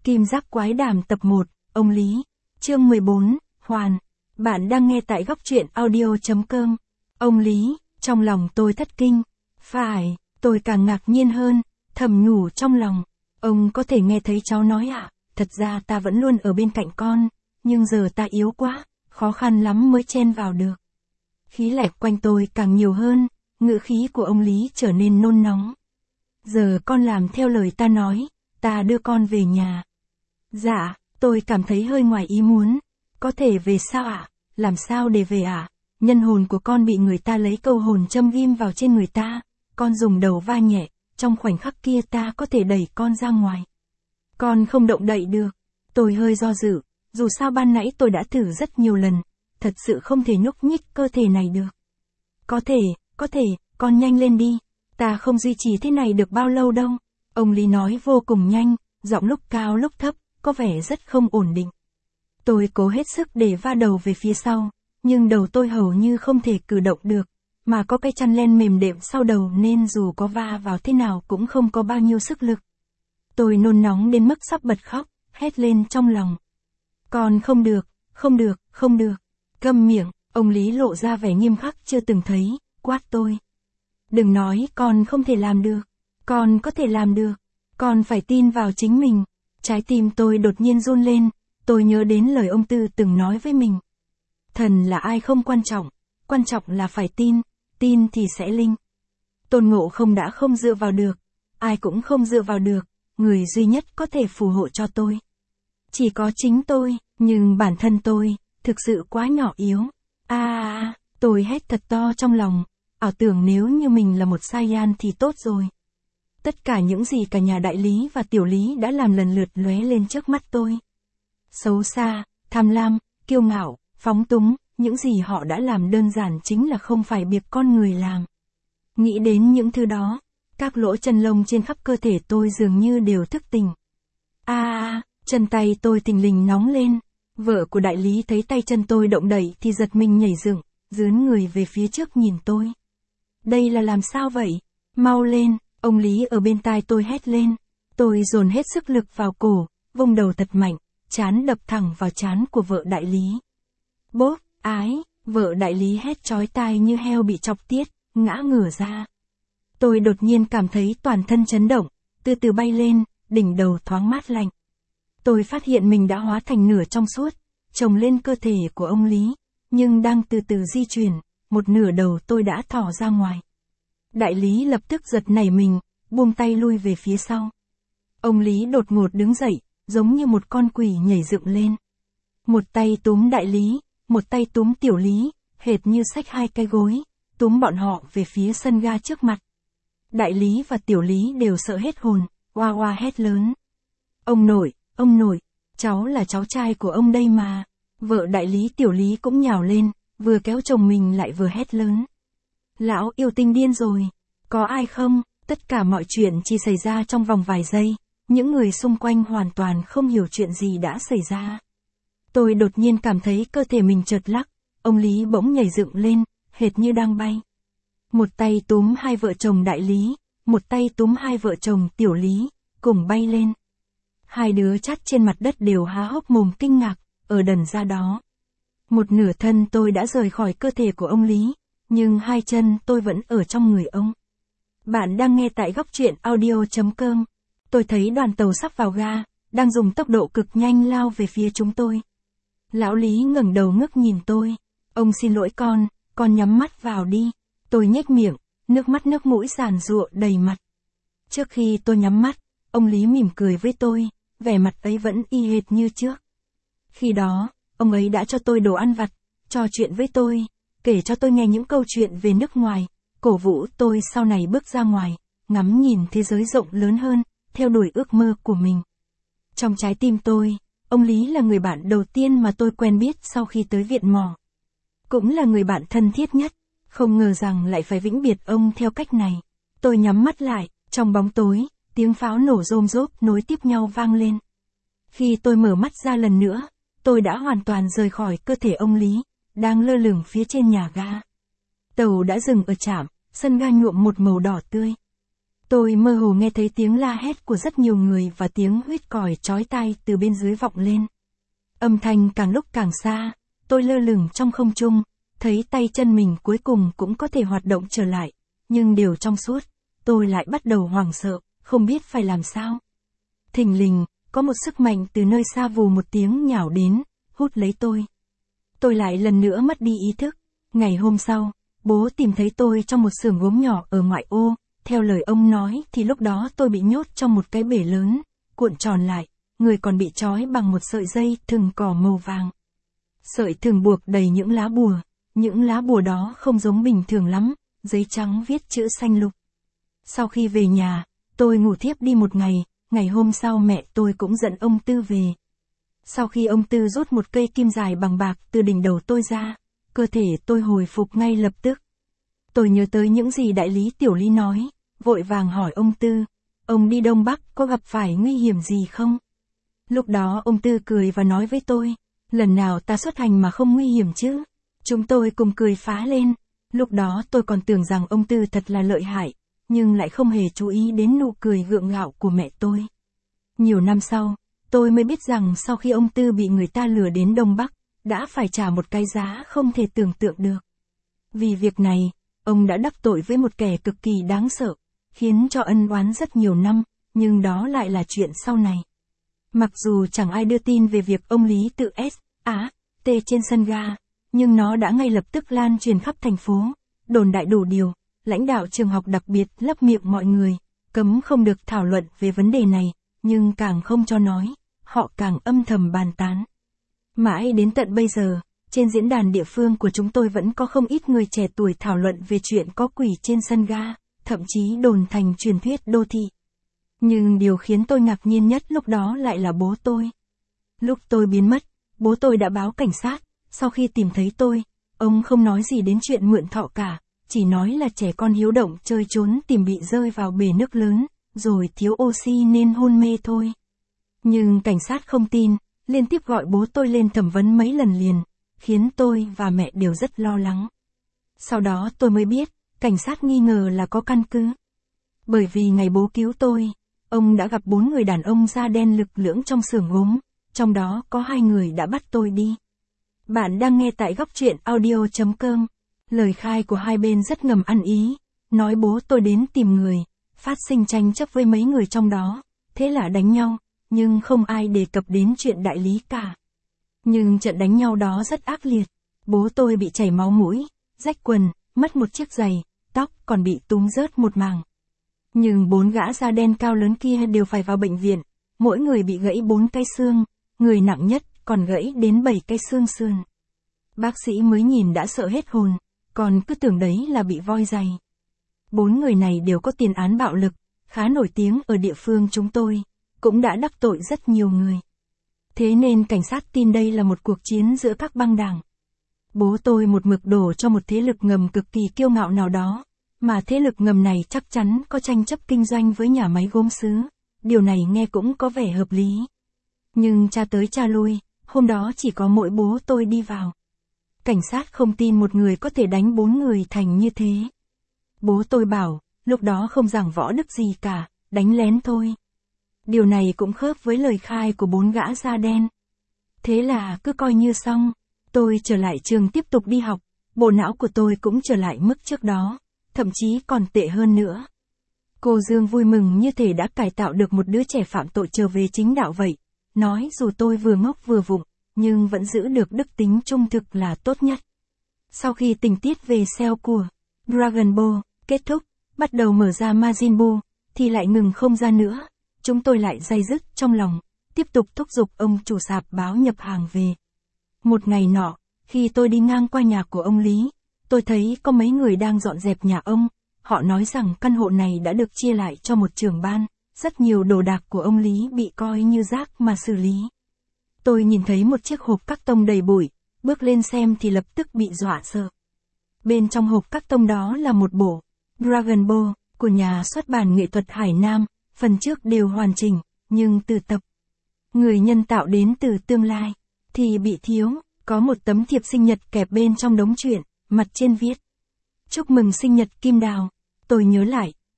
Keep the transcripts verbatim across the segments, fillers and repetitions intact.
Kim Giác Quái Đàm tập một, ông Lý. Chương mười bốn, Hoàn. Bạn đang nghe tại góc truyện audio chấm com. Ông Lý, trong lòng tôi thất kinh. Phải, tôi càng ngạc nhiên hơn, thầm nhủ trong lòng. Ông có thể nghe thấy cháu nói ạ, à? Thật ra ta vẫn luôn ở bên cạnh con, nhưng giờ ta yếu quá, khó khăn lắm mới chen vào được. Khí lạnh quanh tôi càng nhiều hơn, ngữ khí của ông Lý trở nên nôn nóng. Giờ con làm theo lời ta nói, ta đưa con về nhà. Dạ, tôi cảm thấy hơi ngoài ý muốn. Có thể về sao ạ? À? Làm sao để về ạ? À? Nhân hồn của con bị người ta lấy câu hồn châm ghim vào trên người ta. Con dùng đầu va nhẹ, trong khoảnh khắc kia ta có thể đẩy con ra ngoài. Con không động đậy được. Tôi hơi do dự, dù sao ban nãy tôi đã thử rất nhiều lần, thật sự không thể nhúc nhích cơ thể này được. Có thể, có thể, con nhanh lên đi. Ta không duy trì thế này được bao lâu đâu. Ông Lý nói vô cùng nhanh, giọng lúc cao lúc thấp, có vẻ rất không ổn định. Tôi cố hết sức để va đầu về phía sau, nhưng đầu tôi hầu như không thể cử động được, mà có cái chăn len mềm đệm sau đầu nên dù có va vào thế nào cũng không có bao nhiêu sức lực. Tôi nôn nóng đến mức sắp bật khóc, hét lên trong lòng. Con không được, không được, không được. Câm miệng, ông Lý lộ ra vẻ nghiêm khắc chưa từng thấy, quát tôi. Đừng nói con không thể làm được, con có thể làm được, con phải tin vào chính mình. Trái tim tôi đột nhiên run lên, tôi nhớ đến lời ông Tư từng nói với mình. Thần là ai không quan trọng, quan trọng là phải tin, tin thì sẽ linh. Tôn Ngộ Không đã không dựa vào được, ai cũng không dựa vào được, người duy nhất có thể phù hộ cho tôi. Chỉ có chính tôi, nhưng bản thân tôi, thực sự quá nhỏ yếu. À, à, tôi hét thật to trong lòng, ảo tưởng nếu như mình là một Saiyan thì tốt rồi. Tất cả những gì cả nhà Đại Lý và Tiểu Lý đã làm lần lượt lóe lên trước mắt tôi. Xấu xa, tham lam, kiêu ngạo, phóng túng, những gì họ đã làm đơn giản chính là không phải việc con người làm. Nghĩ đến những thứ đó, các lỗ chân lông trên khắp cơ thể tôi dường như đều thức tỉnh. À, à, chân tay tôi thình lình nóng lên. Vợ của Đại Lý thấy tay chân tôi động đậy thì giật mình nhảy dựng, dướn người về phía trước nhìn tôi. Đây là làm sao vậy? Mau lên, ông Lý ở bên tai tôi hét lên. Tôi dồn hết sức lực vào cổ, vung đầu thật mạnh, trán đập thẳng vào trán của vợ Đại Lý. Bốp, ái, vợ Đại Lý hét chói tai như heo bị chọc tiết, ngã ngửa ra. Tôi đột nhiên cảm thấy toàn thân chấn động, từ từ bay lên, đỉnh đầu thoáng mát lạnh. Tôi phát hiện mình đã hóa thành nửa trong suốt, chồng lên cơ thể của ông Lý, nhưng đang từ từ di chuyển, một nửa đầu tôi đã thò ra ngoài. Đại Lý lập tức giật nảy mình, buông tay lui về phía sau. Ông Lý đột ngột đứng dậy, giống như một con quỷ nhảy dựng lên. Một tay túm Đại Lý, một tay túm Tiểu Lý, hệt như xách hai cái gối, túm bọn họ về phía sân ga trước mặt. Đại Lý và Tiểu Lý đều sợ hết hồn, oa oa hét lớn. Ông nội, ông nội, cháu là cháu trai của ông đây mà. Vợ Đại Lý Tiểu Lý cũng nhào lên, vừa kéo chồng mình lại vừa hét lớn. Lão yêu tinh điên rồi, có ai không? Tất cả mọi chuyện chỉ xảy ra trong vòng vài giây, những người xung quanh hoàn toàn không hiểu chuyện gì đã xảy ra. Tôi đột nhiên cảm thấy cơ thể mình chợt lắc, ông Lý bỗng nhảy dựng lên, hệt như đang bay. Một tay túm hai vợ chồng Đại Lý, một tay túm hai vợ chồng Tiểu Lý, cùng bay lên. Hai đứa chắt trên mặt đất đều há hốc mồm kinh ngạc, ở đần ra đó. Một nửa thân tôi đã rời khỏi cơ thể của ông Lý, nhưng hai chân tôi vẫn ở trong người ông. Bạn đang nghe tại góc truyện audio chấm com. Tôi thấy đoàn tàu sắp vào ga, đang dùng tốc độ cực nhanh lao về phía chúng tôi. Lão Lý ngẩng đầu ngước nhìn tôi. Ông xin lỗi con, con nhắm mắt vào đi. Tôi nhếch miệng, nước mắt nước mũi giàn giụa đầy mặt. Trước khi tôi nhắm mắt, ông Lý mỉm cười với tôi, vẻ mặt ấy vẫn y hệt như trước. Khi đó, ông ấy đã cho tôi đồ ăn vặt, trò chuyện với tôi, kể cho tôi nghe những câu chuyện về nước ngoài, cổ vũ tôi sau này bước ra ngoài, ngắm nhìn thế giới rộng lớn hơn, theo đuổi ước mơ của mình. Trong trái tim tôi, ông Lý là người bạn đầu tiên mà tôi quen biết sau khi tới viện mỏ. Cũng là người bạn thân thiết nhất, không ngờ rằng lại phải vĩnh biệt ông theo cách này. Tôi nhắm mắt lại, trong bóng tối, tiếng pháo nổ rôm rốp nối tiếp nhau vang lên. Khi tôi mở mắt ra lần nữa, tôi đã hoàn toàn rời khỏi cơ thể ông Lý, đang lơ lửng phía trên nhà ga. Tàu đã dừng ở trạm, sân ga nhuộm một màu đỏ tươi. Tôi mơ hồ nghe thấy tiếng la hét của rất nhiều người và tiếng huýt còi chói tai từ bên dưới vọng lên. Âm thanh càng lúc càng xa, tôi lơ lửng trong không trung, thấy tay chân mình cuối cùng cũng có thể hoạt động trở lại, nhưng đều trong suốt, tôi lại bắt đầu hoảng sợ, không biết phải làm sao. Thình lình, có một sức mạnh từ nơi xa vù một tiếng nhào đến, hút lấy tôi. Tôi lại lần nữa mất đi ý thức. Ngày hôm sau, bố tìm thấy tôi trong một xưởng gốm nhỏ ở ngoại ô, theo lời ông nói thì lúc đó tôi bị nhốt trong một cái bể lớn, cuộn tròn lại, người còn bị trói bằng một sợi dây thừng cỏ màu vàng. Sợi thừng buộc đầy những lá bùa, những lá bùa đó không giống bình thường lắm, giấy trắng viết chữ xanh lục. Sau khi về nhà, tôi ngủ thiếp đi một ngày, ngày hôm sau mẹ tôi cũng dẫn ông Tư về. Sau khi ông Tư rút một cây kim dài bằng bạc từ đỉnh đầu tôi ra, cơ thể tôi hồi phục ngay lập tức. Tôi nhớ tới những gì đại lý Tiểu Lý nói, vội vàng hỏi ông Tư, ông đi Đông Bắc có gặp phải nguy hiểm gì không? Lúc đó ông Tư cười và nói với tôi, lần nào ta xuất hành mà không nguy hiểm chứ? Chúng tôi cùng cười phá lên, lúc đó tôi còn tưởng rằng ông Tư thật là lợi hại, nhưng lại không hề chú ý đến nụ cười gượng gạo của mẹ tôi. Nhiều năm sau, tôi mới biết rằng sau khi ông Tư bị người ta lừa đến Đông Bắc, đã phải trả một cái giá không thể tưởng tượng được. Vì việc này, ông đã đắc tội với một kẻ cực kỳ đáng sợ, khiến cho ân oán rất nhiều năm, nhưng đó lại là chuyện sau này. Mặc dù chẳng ai đưa tin về việc ông Lý tự S, Á, T trên sân ga, nhưng nó đã ngay lập tức lan truyền khắp thành phố, đồn đại đủ điều, lãnh đạo trường học đặc biệt lấp miệng mọi người, cấm không được thảo luận về vấn đề này, nhưng càng không cho nói, họ càng âm thầm bàn tán. Mãi đến tận bây giờ, trên diễn đàn địa phương của chúng tôi vẫn có không ít người trẻ tuổi thảo luận về chuyện có quỷ trên sân ga, thậm chí đồn thành truyền thuyết đô thị. Nhưng điều khiến tôi ngạc nhiên nhất lúc đó lại là bố tôi. Lúc tôi biến mất, bố tôi đã báo cảnh sát, sau khi tìm thấy tôi, ông không nói gì đến chuyện mượn thọ cả, chỉ nói là trẻ con hiếu động chơi trốn tìm bị rơi vào bể nước lớn, rồi thiếu oxy nên hôn mê thôi. Nhưng cảnh sát không tin, liên tiếp gọi bố tôi lên thẩm vấn mấy lần liền, khiến tôi và mẹ đều rất lo lắng. Sau đó tôi mới biết, cảnh sát nghi ngờ là có căn cứ. Bởi vì ngày bố cứu tôi, ông đã gặp bốn người đàn ông da đen lực lưỡng trong xưởng gốm, trong đó có hai người đã bắt tôi đi. Bạn đang nghe tại góc truyện audio chấm com. Lời khai của hai bên rất ngầm ăn ý, nói bố tôi đến tìm người, phát sinh tranh chấp với mấy người trong đó, thế là đánh nhau, nhưng không ai đề cập đến chuyện đại lý cả. Nhưng trận đánh nhau đó rất ác liệt, bố tôi bị chảy máu mũi, rách quần, mất một chiếc giày, tóc còn bị túm rớt một mảng. Nhưng bốn gã da đen cao lớn kia đều phải vào bệnh viện, mỗi người bị gãy bốn cái xương, người nặng nhất còn gãy đến bảy cái xương sườn. Bác sĩ mới nhìn đã sợ hết hồn, còn cứ tưởng đấy là bị voi giày. Bốn người này đều có tiền án bạo lực, khá nổi tiếng ở địa phương chúng tôi, cũng đã đắc tội rất nhiều người. Thế nên cảnh sát tin đây là một cuộc chiến giữa các băng đảng. Bố tôi một mực đổ cho một thế lực ngầm cực kỳ kiêu ngạo nào đó, mà thế lực ngầm này chắc chắn có tranh chấp kinh doanh với nhà máy gốm sứ, điều này nghe cũng có vẻ hợp lý. Nhưng cha tới cha lui, hôm đó chỉ có mỗi bố tôi đi vào. Cảnh sát không tin một người có thể đánh bốn người thành như thế. Bố tôi bảo, lúc đó không giảng võ đức gì cả, đánh lén thôi. Điều này cũng khớp với lời khai của bốn gã da đen. Thế là cứ coi như xong, tôi trở lại trường tiếp tục đi học, bộ não của tôi cũng trở lại mức trước đó, thậm chí còn tệ hơn nữa. Cô Dương vui mừng như thể đã cải tạo được một đứa trẻ phạm tội trở về chính đạo vậy, nói dù tôi vừa ngốc vừa vụng, nhưng vẫn giữ được đức tính trung thực là tốt nhất. Sau khi tình tiết về Cell của Dragon Ball kết thúc, bắt đầu mở ra Majin Buu, thì lại ngừng không ra nữa. Chúng tôi lại day dứt trong lòng, tiếp tục thúc giục ông chủ sạp báo nhập hàng về. Một ngày nọ, khi tôi đi ngang qua nhà của ông Lý, tôi thấy có mấy người đang dọn dẹp nhà ông. Họ nói rằng căn hộ này đã được chia lại cho một trưởng ban, rất nhiều đồ đạc của ông Lý bị coi như rác mà xử lý. Tôi nhìn thấy một chiếc hộp các tông đầy bụi, bước lên xem thì lập tức bị dọa sợ. Bên trong hộp các tông đó là một bộ Dragon Ball của nhà xuất bản nghệ thuật Hải Nam, phần trước đều hoàn chỉnh, nhưng từ tập người nhân tạo đến từ tương lai, thì bị thiếu, có một tấm thiệp sinh nhật kẹp bên trong đống truyện, mặt trên viết: Chúc mừng sinh nhật Kim Đào. Tôi nhớ lại,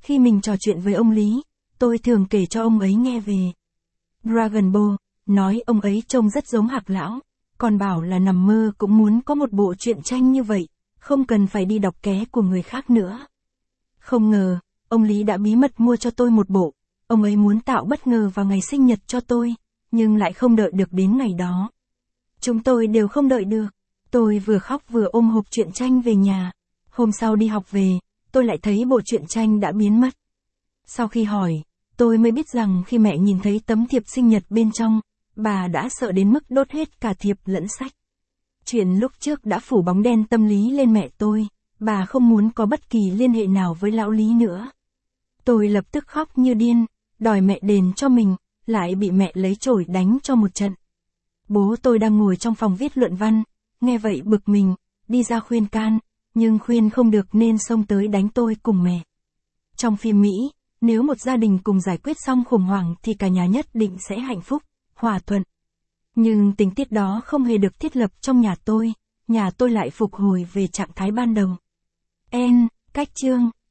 Khi mình trò chuyện với ông Lý, tôi thường kể cho ông ấy nghe về Dragon Ball, nói ông ấy trông rất giống Hạc lão, còn bảo là nằm mơ cũng muốn có một bộ truyện tranh như vậy, không cần phải đi đọc ké của người khác nữa. Không ngờ, ông Lý đã bí mật mua cho tôi một bộ, ông ấy muốn tạo bất ngờ vào ngày sinh nhật cho tôi, nhưng lại không đợi được đến ngày đó. Chúng tôi đều không đợi được, tôi vừa khóc vừa ôm hộp truyện tranh về nhà. Hôm sau đi học về, tôi lại thấy bộ truyện tranh đã biến mất. Sau khi hỏi, tôi mới biết rằng khi mẹ nhìn thấy tấm thiệp sinh nhật bên trong, bà đã sợ đến mức đốt hết cả thiệp lẫn sách. Chuyện lúc trước đã phủ bóng đen tâm lý lên mẹ tôi, bà không muốn có bất kỳ liên hệ nào với lão Lý nữa. Tôi lập tức khóc như điên, đòi mẹ đền cho mình, lại bị mẹ lấy chổi đánh cho một trận. Bố tôi đang ngồi trong phòng viết luận văn, nghe vậy bực mình, đi ra khuyên can, nhưng khuyên không được nên xông tới đánh tôi cùng mẹ. Trong phim Mỹ, nếu một gia đình cùng giải quyết xong khủng hoảng thì cả nhà nhất định sẽ hạnh phúc, hòa thuận. Nhưng tình tiết đó không hề được thiết lập trong nhà tôi, nhà tôi lại phục hồi về trạng thái ban đầu. N. Cách chương